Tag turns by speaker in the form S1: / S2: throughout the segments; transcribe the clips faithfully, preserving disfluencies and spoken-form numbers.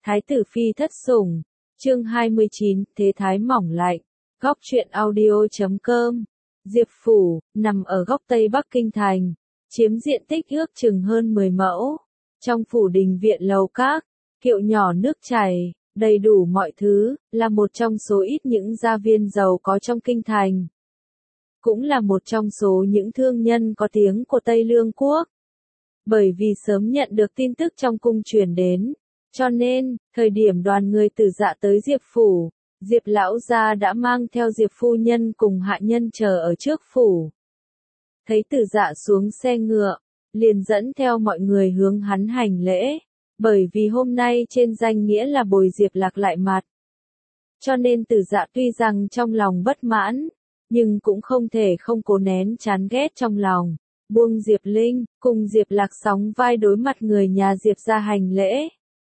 S1: Thái tử phi thất sủng, chương hai mươi chín, thế thái mỏng lạnh, góc truyện audio chấm com. Diệp Phủ, nằm ở góc Tây Bắc Kinh Thành, chiếm diện tích ước chừng hơn mười mẫu. Trong phủ đình viện lầu các, kiệu nhỏ nước chảy, đầy đủ mọi thứ, là một trong số ít những gia viên giàu có trong Kinh Thành. Cũng là một trong số những thương nhân có tiếng của Tây Lương Quốc. Bởi vì sớm nhận được tin tức trong cung truyền đến, cho nên, thời điểm đoàn người Tử Dạ tới Diệp Phủ, Diệp lão gia đã mang theo Diệp phu nhân cùng hạ nhân chờ ở trước phủ. Thấy Tử Dạ xuống xe ngựa, liền dẫn theo mọi người hướng hắn hành lễ, bởi vì hôm nay trên danh nghĩa là bồi Diệp Lạc lại mặt. Cho nên Tử Dạ tuy rằng trong lòng bất mãn, nhưng cũng không thể không cố nén chán ghét trong lòng, buông Diệp Linh, cùng Diệp Lạc sóng vai đối mặt người nhà Diệp ra hành lễ.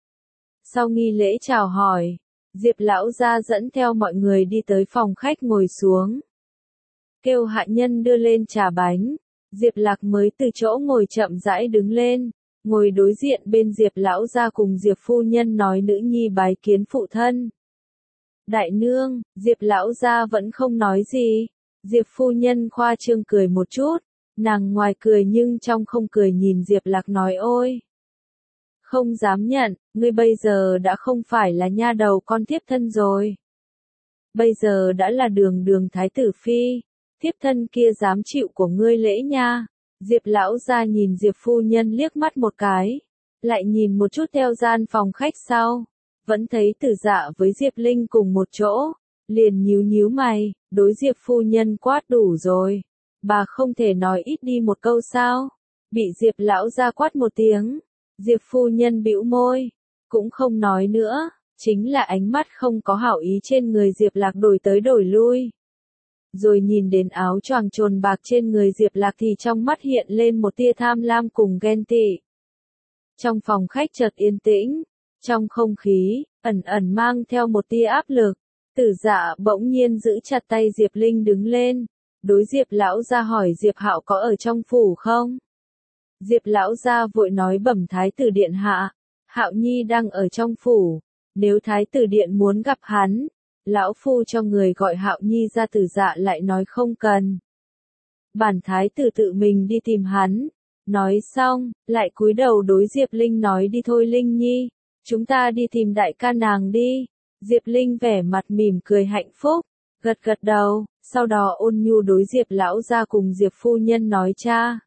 S1: Sau nghi lễ chào hỏi, Diệp lão gia dẫn theo mọi người đi tới phòng khách ngồi xuống. Kêu hạ nhân đưa lên trà bánh, Diệp Lạc mới từ chỗ ngồi chậm rãi đứng lên, ngồi đối diện bên Diệp lão gia cùng Diệp phu nhân nói nữ nhi bái kiến phụ thân. Đại nương, Diệp lão gia vẫn không nói gì, Diệp phu nhân khoa trương cười một chút, nàng ngoài cười nhưng trong không cười nhìn Diệp Lạc nói ôi. Không dám nhận, ngươi bây giờ đã không phải là nha đầu con thiếp thân rồi. Bây giờ đã là đường đường thái tử phi, thiếp thân kia dám chịu của ngươi lễ nha. Diệp lão gia nhìn Diệp phu nhân liếc mắt một cái, lại nhìn một chút theo gian phòng khách sau, vẫn thấy Tử Dạ với Diệp Linh cùng một chỗ, liền nhíu nhíu mày, đối Diệp phu nhân quát đủ rồi, bà không thể nói ít đi một câu sao? Bị Diệp lão gia quát một tiếng. Diệp phu nhân bĩu môi, cũng không nói nữa, chính là ánh mắt không có hảo ý trên người Diệp Lạc đổi tới đổi lui. Rồi nhìn đến áo choàng trồn bạc trên người Diệp Lạc thì trong mắt hiện lên một tia tham lam cùng ghen tị. Trong phòng khách chợt yên tĩnh, trong không khí, ẩn ẩn mang theo một tia áp lực, Tử Dạ bỗng nhiên giữ chặt tay Diệp Linh đứng lên, đối Diệp lão gia hỏi Diệp Hạo có ở trong phủ không? Diệp lão gia vội nói bẩm thái tử điện hạ, Hạo nhi đang ở trong phủ, nếu thái tử điện muốn gặp hắn, lão phu cho người gọi Hạo nhi ra. Tử Dạ lại nói không cần. Bản thái tử tự mình đi tìm hắn. Nói xong, lại cúi đầu đối Diệp Linh nói đi thôi Linh nhi, chúng ta đi tìm đại ca nàng đi. Diệp Linh vẻ mặt mỉm cười hạnh phúc, gật gật đầu, sau đó ôn nhu đối Diệp lão gia cùng Diệp phu nhân nói cha.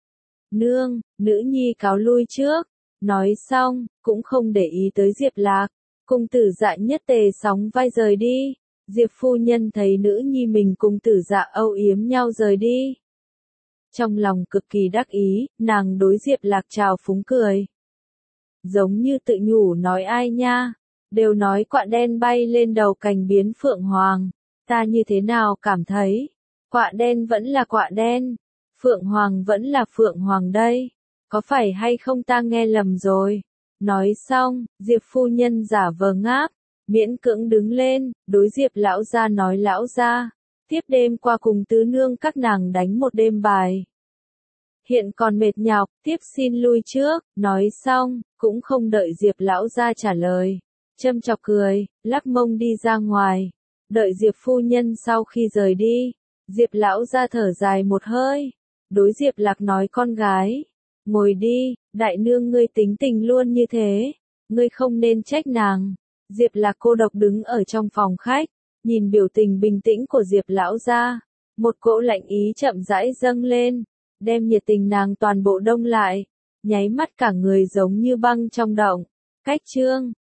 S1: Nương, nữ nhi cáo lui trước. Nói xong, cũng không để ý tới Diệp Lạc, cùng Tử Dạ nhất tề sóng vai rời đi. Diệp phu nhân thấy nữ nhi mình cùng Tử Dạ âu yếm nhau rời đi. Trong lòng cực kỳ đắc ý, nàng đối Diệp Lạc chào phúng cười. Giống như tự nhủ nói ai nha, đều nói quạ đen bay lên đầu cành biến phượng hoàng, ta như thế nào cảm thấy, quạ đen vẫn là quạ đen. Phượng Hoàng vẫn là Phượng Hoàng đây, có phải hay không ta nghe lầm rồi? Nói xong, Diệp phu nhân giả vờ ngáp, miễn cưỡng đứng lên, đối Diệp lão gia nói lão gia, tiếp đêm qua cùng tứ nương các nàng đánh một đêm bài. Hiện còn mệt nhọc, tiếp xin lui trước, nói xong, cũng không đợi Diệp lão gia trả lời, châm chọc cười, lắc mông đi ra ngoài, đợi Diệp phu nhân sau khi rời đi, Diệp lão gia thở dài một hơi. Đối Diệp Lạc nói con gái, ngồi đi, đại nương ngươi tính tình luôn như thế, ngươi không nên trách nàng. Diệp Lạc cô độc đứng ở trong phòng khách, nhìn biểu tình bình tĩnh của Diệp lão gia, một cỗ lạnh ý chậm rãi dâng lên, đem nhiệt tình nàng toàn bộ đông lại, nháy mắt cả người giống như băng trong động. Cách chương